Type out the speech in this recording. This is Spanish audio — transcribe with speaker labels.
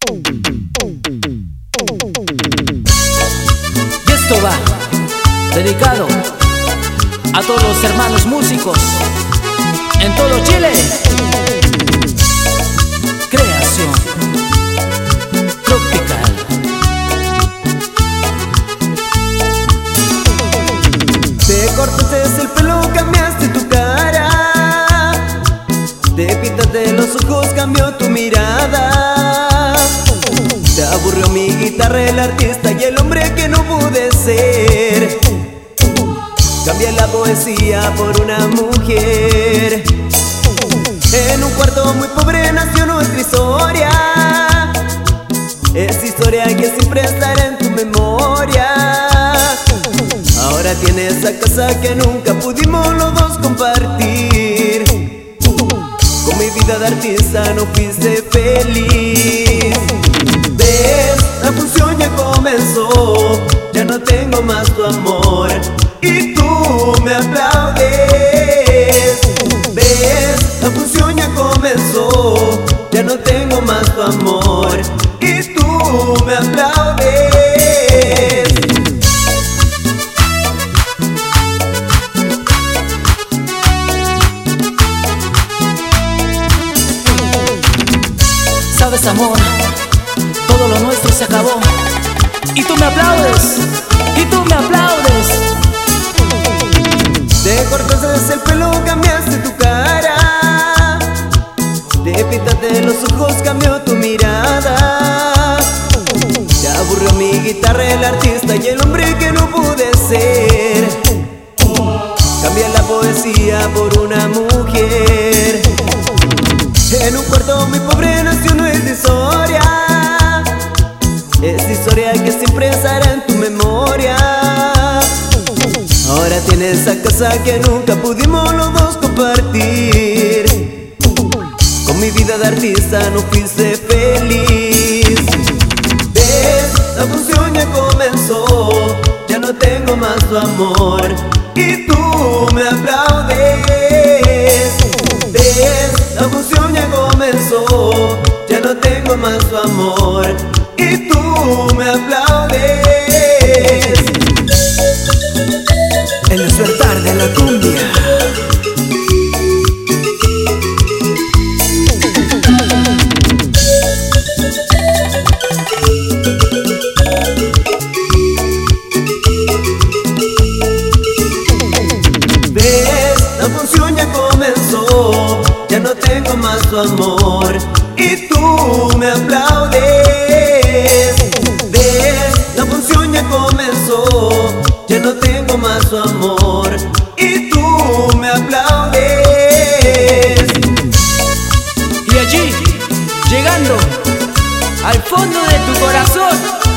Speaker 1: Y esto va dedicado a todos los hermanos músicos en todo Chile. Creación tropical.
Speaker 2: Te cortaste el pelo, cambiaste tu cara. Te pintaste los ojos, cambió tu mirada. Te aburrió mi guitarra, el artista y el hombre que no pude ser. Cambié la poesía por una mujer. En un cuarto muy pobre nació nuestra historia. Esa historia que siempre estará en tu memoria. Ahora tienes esa casa que nunca pudimos los dos compartir. Con mi vida de artista no fuiste feliz. Ves, la función ya comenzó. Ya no tengo más tu amor y tú me aplaudes. Ves, la función ya comenzó. Ya no tengo más tu amor y tú me aplaudes.
Speaker 1: Sabes, amor, todo lo nuestro se acabó y tú me aplaudes, y tú me aplaudes.
Speaker 2: Te cortaste el pelo, cambiaste tu cara. Te pintaste los ojos, cambió tu mirada. Te aburrió mi guitarra, el artista y el hombre que no pude ser. Cambié la poesía por una mujer. En un cuarto muy pobre nació nuestra historia. Esa historia que siempre estará en tu memoria. Ahora tienes esa casa que nunca pudimos los dos compartir. Con mi vida de artista no fuiste feliz. Ves, la función ya comenzó. Ya no tengo más tu amor y tú me aplaudes. Ves, la función ya comenzó. Ya no tengo más tu amor y tú me aplaudes.
Speaker 1: El despertar de la cumbia.
Speaker 2: Ves, la función ya comenzó. Ya no tengo más tu amor y tú me aplaudes. Ves, la función ya comenzó. Ya no tengo más tu amor y tú me aplaudes.
Speaker 1: Y allí, llegando al fondo de tu corazón,